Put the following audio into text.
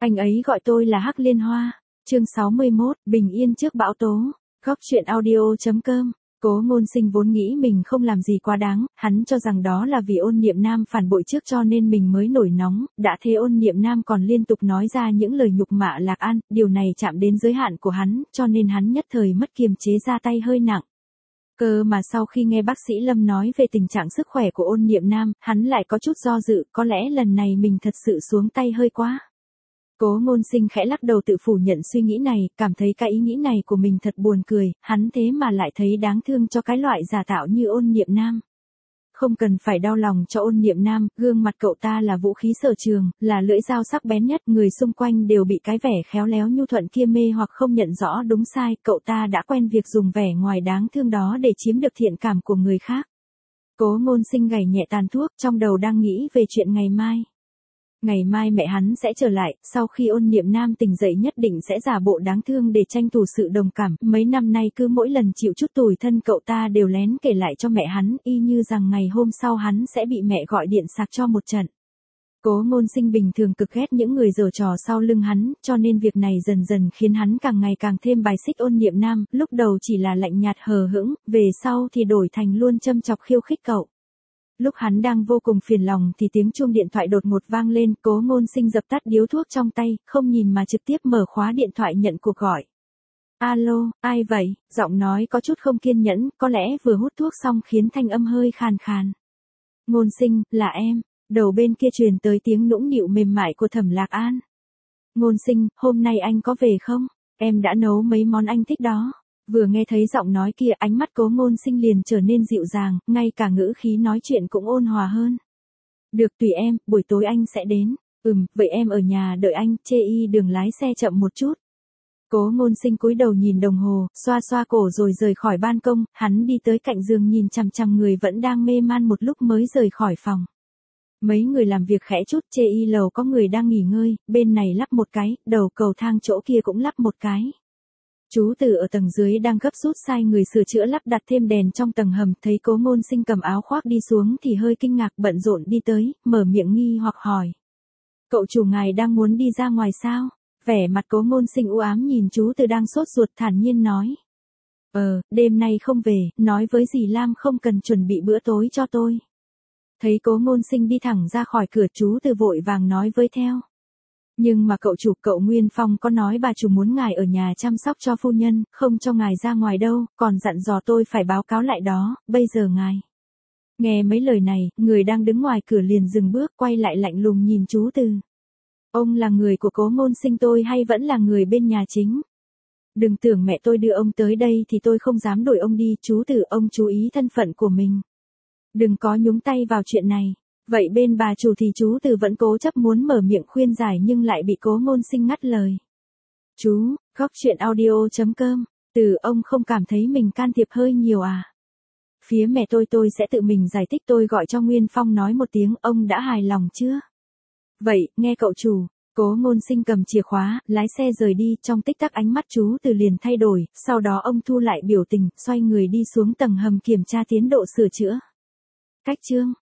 Anh ấy gọi tôi là Hắc Liên Hoa. Chương 61, bình yên trước bão tố. Góc truyện audio.com. Cố Ngôn Sinh vốn nghĩ mình không làm gì quá đáng, hắn cho rằng đó là vì Ôn Niệm Nam phản bội trước cho nên mình mới nổi nóng, đã thế Ôn Niệm Nam còn liên tục nói ra những lời nhục mạ Lạc An, điều này chạm đến giới hạn của hắn, cho nên hắn nhất thời mất kiềm chế ra tay hơi nặng. Cơ mà sau khi nghe bác sĩ Lâm nói về tình trạng sức khỏe của Ôn Niệm Nam, hắn lại có chút do dự, có lẽ lần này mình thật sự xuống tay hơi quá. Cố Ngôn Sinh khẽ lắc đầu tự phủ nhận suy nghĩ này, cảm thấy cái ý nghĩ này của mình thật buồn cười, hắn thế mà lại thấy đáng thương cho cái loại giả tạo như Ôn Niệm Nam. Không cần phải đau lòng cho Ôn Niệm Nam, gương mặt cậu ta là vũ khí sở trường, là lưỡi dao sắc bén nhất, người xung quanh đều bị cái vẻ khéo léo nhu thuận kia mê hoặc không nhận rõ đúng sai, cậu ta đã quen việc dùng vẻ ngoài đáng thương đó để chiếm được thiện cảm của người khác. Cố Ngôn Sinh gảy nhẹ tàn thuốc, trong đầu đang nghĩ về chuyện ngày mai. Ngày mai mẹ hắn sẽ trở lại, sau khi Ôn Niệm Nam tỉnh dậy nhất định sẽ giả bộ đáng thương để tranh thủ sự đồng cảm, mấy năm nay cứ mỗi lần chịu chút tủi thân cậu ta đều lén kể lại cho mẹ hắn, y như rằng ngày hôm sau hắn sẽ bị mẹ gọi điện sạc cho một trận. Cố Ngôn Sinh bình thường cực ghét những người giở trò sau lưng hắn, cho nên việc này dần dần khiến hắn càng ngày càng thêm bài xích Ôn Niệm Nam, lúc đầu chỉ là lạnh nhạt hờ hững, về sau thì đổi thành luôn châm chọc khiêu khích cậu. Lúc hắn đang vô cùng phiền lòng thì tiếng chuông điện thoại đột ngột vang lên, Cố Ngôn Sinh dập tắt điếu thuốc trong tay, không nhìn mà trực tiếp mở khóa điện thoại nhận cuộc gọi. Alo, ai vậy? Giọng nói có chút không kiên nhẫn, có lẽ vừa hút thuốc xong khiến thanh âm hơi khàn khàn. Ngôn Sinh, là em. Đầu bên kia truyền tới tiếng nũng nịu mềm mại của Thẩm Lạc An. Ngôn Sinh, hôm nay anh có về không? Em đã nấu mấy món anh thích đó. Vừa nghe thấy giọng nói kia, ánh mắt Cố Ngôn Sinh liền trở nên dịu dàng, ngay cả ngữ khí nói chuyện cũng ôn hòa hơn. Được, tùy em, buổi tối anh sẽ đến. Vậy em ở nhà đợi anh, chê y đường lái xe chậm một chút. Cố Ngôn Sinh cúi đầu nhìn đồng hồ, xoa xoa cổ rồi rời khỏi ban công, hắn đi tới cạnh giường nhìn chằm chằm người vẫn đang mê man một lúc mới rời khỏi phòng. Mấy người làm việc khẽ chút, chê y lầu có người đang nghỉ ngơi, bên này lắp một cái, đầu cầu thang chỗ kia cũng lắp một cái. Chú Từ ở tầng dưới đang gấp rút sai người sửa chữa lắp đặt thêm đèn trong tầng hầm, thấy Cố Ngôn Sinh cầm áo khoác đi xuống thì hơi kinh ngạc, bận rộn đi tới, mở miệng nghi hoặc hỏi. Cậu chủ ngài đang muốn đi ra ngoài sao? Vẻ mặt Cố Ngôn Sinh u ám nhìn chú Từ đang sốt ruột thản nhiên nói. Đêm nay không về, nói với dì Lam không cần chuẩn bị bữa tối cho tôi. Thấy Cố Ngôn Sinh đi thẳng ra khỏi cửa, chú Từ vội vàng nói với theo. Nhưng mà cậu chủ, cậu Nguyên Phong có nói bà chủ muốn ngài ở nhà chăm sóc cho phu nhân, không cho ngài ra ngoài đâu, còn dặn dò tôi phải báo cáo lại đó, bây giờ ngài. Nghe mấy lời này, người đang đứng ngoài cửa liền dừng bước, quay lại lạnh lùng nhìn chú Từ. Ông là người của Cố Ngôn Sinh tôi hay vẫn là người bên nhà chính? Đừng tưởng mẹ tôi đưa ông tới đây thì tôi không dám đuổi ông đi, chú Từ, ông chú ý thân phận của mình. Đừng có nhúng tay vào chuyện này. Vậy bên bà chủ thì chú Từ vẫn cố chấp muốn mở miệng khuyên giải nhưng lại bị Cố Ngôn Sinh ngắt lời. Chú, góc truyện audio.com, Từ, ông không cảm thấy mình can thiệp hơi nhiều à? Phía mẹ tôi sẽ tự mình giải thích, tôi gọi cho Nguyên Phong nói một tiếng, ông đã hài lòng chưa? Vậy, nghe cậu chủ. Cố Ngôn Sinh cầm chìa khóa, lái xe rời đi, trong tích tắc ánh mắt chú Từ liền thay đổi, sau đó ông thu lại biểu tình, xoay người đi xuống tầng hầm kiểm tra tiến độ sửa chữa. Cách chương